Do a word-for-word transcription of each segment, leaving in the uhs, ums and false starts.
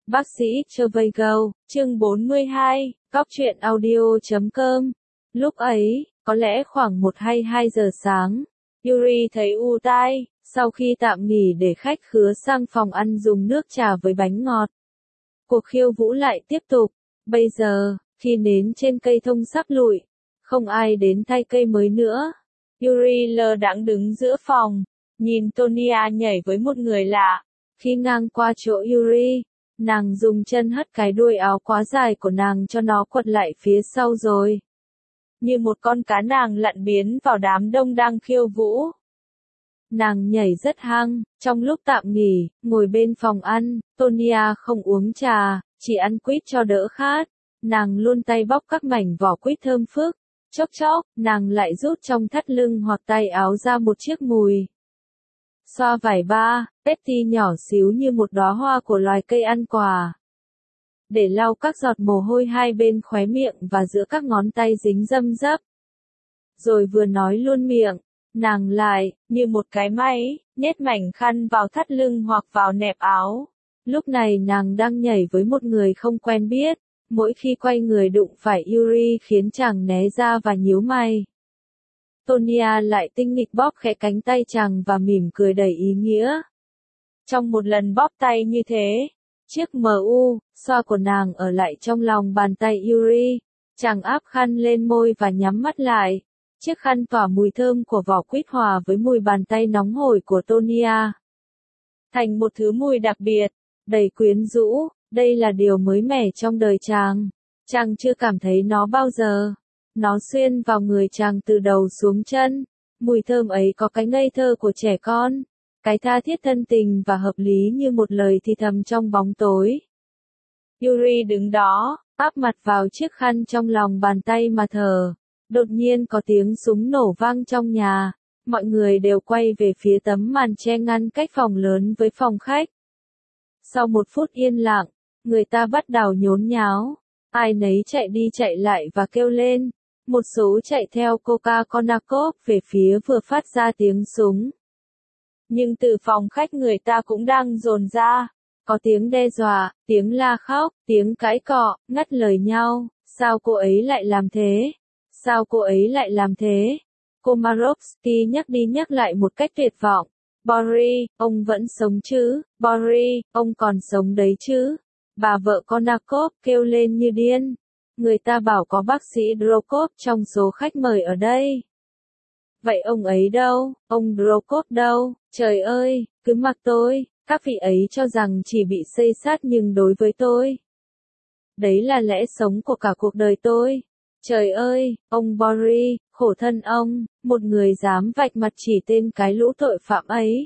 Bác sĩ Trevigo, chương bốn mươi hai, Cóc truyện audio chấm com. Lúc ấy, có lẽ khoảng một hay hai giờ sáng, Yuri thấy u tai, sau khi tạm nghỉ để khách khứa sang phòng ăn dùng nước trà với bánh ngọt. Cuộc khiêu vũ lại tiếp tục, bây giờ, khi nến trên cây thông sắp lụi, không ai đến thay cây mới nữa. Yuri lơ đãng đứng giữa phòng, nhìn Tonya nhảy với một người lạ. Khi ngang qua chỗ Yuri, nàng dùng chân hất cái đuôi áo quá dài của nàng cho nó quật lại phía sau rồi. Như một con cá nàng lặn biến vào đám đông đang khiêu vũ. Nàng nhảy rất hăng, trong lúc tạm nghỉ, ngồi bên phòng ăn, Tonya không uống trà, chỉ ăn quýt cho đỡ khát. Nàng luôn tay bóc các mảnh vỏ quýt thơm phức. Chốc chốc, nàng lại rút trong thắt lưng hoặc tay áo ra một chiếc mùi. Xoa vải ba, Pepsi nhỏ xíu như một đóa hoa của loài cây ăn quả. Để lau các giọt mồ hôi hai bên khóe miệng và giữa các ngón tay dính râm rấp. Rồi vừa nói luôn miệng, nàng lại, như một cái máy, nhét mảnh khăn vào thắt lưng hoặc vào nẹp áo. Lúc này nàng đang nhảy với một người không quen biết. Mỗi khi quay người đụng phải Yuri khiến chàng né ra và nhíu mày. Tonya lại tinh nghịch bóp khẽ cánh tay chàng và mỉm cười đầy ý nghĩa. Trong một lần bóp tay như thế, chiếc em u, xoa của nàng ở lại trong lòng bàn tay Yuri. Chàng áp khăn lên môi và nhắm mắt lại. Chiếc khăn tỏa mùi thơm của vỏ quýt hòa với mùi bàn tay nóng hổi của Tonya. Thành một thứ mùi đặc biệt, đầy quyến rũ. Đây là điều mới mẻ trong đời chàng. Chàng chưa cảm thấy nó bao giờ. Nó xuyên vào người chàng từ đầu xuống chân. Mùi thơm ấy có cái ngây thơ của trẻ con. Cái tha thiết thân tình và hợp lý như một lời thì thầm trong bóng tối. Yuri đứng đó, áp mặt vào chiếc khăn trong lòng bàn tay mà thở. Đột nhiên có tiếng súng nổ vang trong nhà. Mọi người đều quay về phía tấm màn che ngăn cách phòng lớn với phòng khách. Sau một phút yên lặng, người ta bắt đầu nhốn nháo, ai nấy chạy đi chạy lại và kêu lên, một số chạy theo Coca Konakov về phía vừa phát ra tiếng súng. Nhưng từ phòng khách người ta cũng đang dồn ra, có tiếng đe dọa, tiếng la khóc, tiếng cãi cọ, ngắt lời nhau, sao cô ấy lại làm thế? Sao cô ấy lại làm thế? Komarovsky nhắc đi nhắc lại một cách tuyệt vọng. Boris, ông vẫn sống chứ? Boris, ông còn sống đấy chứ? Bà vợ Konakov kêu lên như điên. Người ta bảo có bác sĩ Drokov trong số khách mời ở đây. Vậy ông ấy đâu? Ông Drokov đâu? Trời ơi, cứ mặc tôi, các vị ấy cho rằng chỉ bị xây sát nhưng đối với tôi. Đấy là lẽ sống của cả cuộc đời tôi. Trời ơi, ông Boris, khổ thân ông, một người dám vạch mặt chỉ tên cái lũ tội phạm ấy.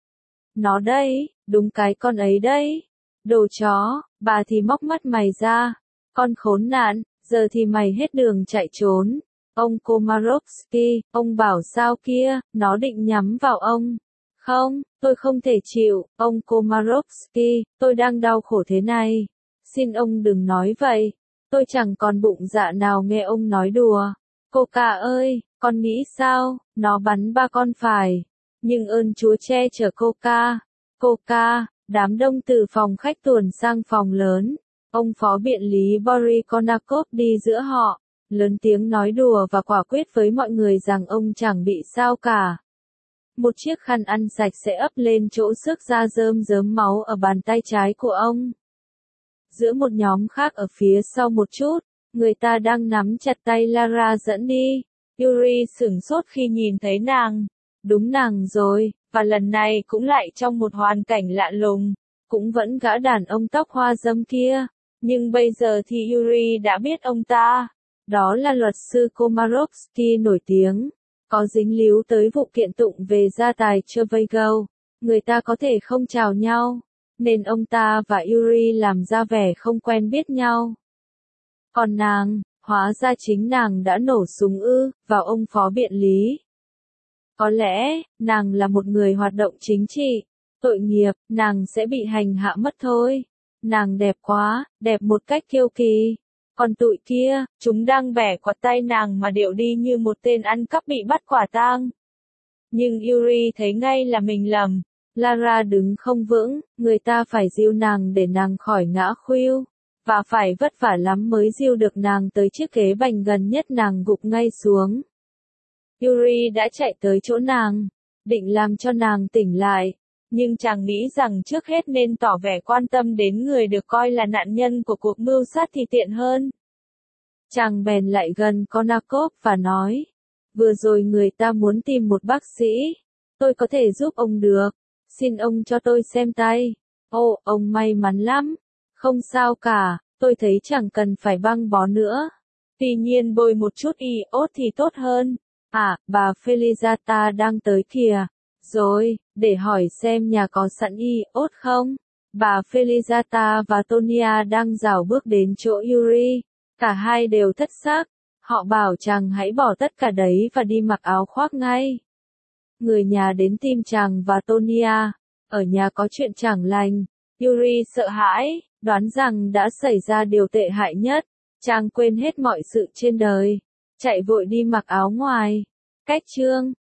Nó đây, đúng cái con ấy đây. Đồ chó, bà thì móc mắt mày ra. Con khốn nạn, giờ thì mày hết đường chạy trốn. Ông Komarovsky, ông bảo sao kia, nó định nhắm vào ông. Không, tôi không thể chịu, ông Komarovsky, tôi đang đau khổ thế này. Xin ông đừng nói vậy. Tôi chẳng còn bụng dạ nào nghe ông nói đùa. Coca ơi, con nghĩ sao, nó bắn ba con phải. Nhưng ơn Chúa che chở Coca. Coca, đám đông từ phòng khách tuồn sang phòng lớn. Ông phó biện lý Boris Konakov đi giữa họ, lớn tiếng nói đùa và quả quyết với mọi người rằng ông chẳng bị sao cả. Một chiếc khăn ăn sạch sẽ ấp lên chỗ xước da rơm rớm máu ở bàn tay trái của ông. Giữa một nhóm khác ở phía sau một chút, người ta đang nắm chặt tay Lara dẫn đi. Yuri sửng sốt khi nhìn thấy nàng. Đúng nàng rồi, và lần này cũng lại trong một hoàn cảnh lạ lùng, cũng vẫn gã đàn ông tóc hoa râm kia. Nhưng bây giờ thì Yuri đã biết ông ta. Đó là luật sư Komarovsky nổi tiếng, có dính líu tới vụ kiện tụng về gia tài Trevigo. Người ta có thể không chào nhau, nên ông ta và Yuri làm ra vẻ không quen biết nhau. Còn nàng, hóa ra chính nàng đã nổ súng ư, vào ông phó biện lý. Có lẽ, nàng là một người hoạt động chính trị. Tội nghiệp, nàng sẽ bị hành hạ mất thôi. Nàng đẹp quá, đẹp một cách kiêu kỳ. Còn tụi kia, chúng đang bẻ quạt tay nàng mà điệu đi như một tên ăn cắp bị bắt quả tang. Nhưng Yuri thấy ngay là mình lầm. Lara đứng không vững, người ta phải dìu nàng để nàng khỏi ngã khuỵu, và phải vất vả lắm mới dìu được nàng tới chiếc ghế bành gần nhất, nàng gục ngay xuống. Yuri đã chạy tới chỗ nàng, định làm cho nàng tỉnh lại, nhưng chàng nghĩ rằng trước hết nên tỏ vẻ quan tâm đến người được coi là nạn nhân của cuộc mưu sát thì tiện hơn. Chàng bèn lại gần Konakov và nói, vừa rồi người ta muốn tìm một bác sĩ, tôi có thể giúp ông được, xin ông cho tôi xem tay. Ồ, ông may mắn lắm, không sao cả, tôi thấy chẳng cần phải băng bó nữa. Tuy nhiên bôi một chút iốt thì tốt hơn. À, bà Felizata đang tới kìa. Rồi, để hỏi xem nhà có sẵn iốt không? Bà Felizata và Tonia đang rảo bước đến chỗ Yuri. Cả hai đều thất xác. Họ bảo chàng hãy bỏ tất cả đấy và đi mặc áo khoác ngay. Người nhà đến tìm chàng và Tonia. Ở nhà có chuyện chẳng lành. Yuri sợ hãi, đoán rằng đã xảy ra điều tệ hại nhất. Chàng quên hết mọi sự trên đời. Chạy vội đi mặc áo ngoài. Cách chương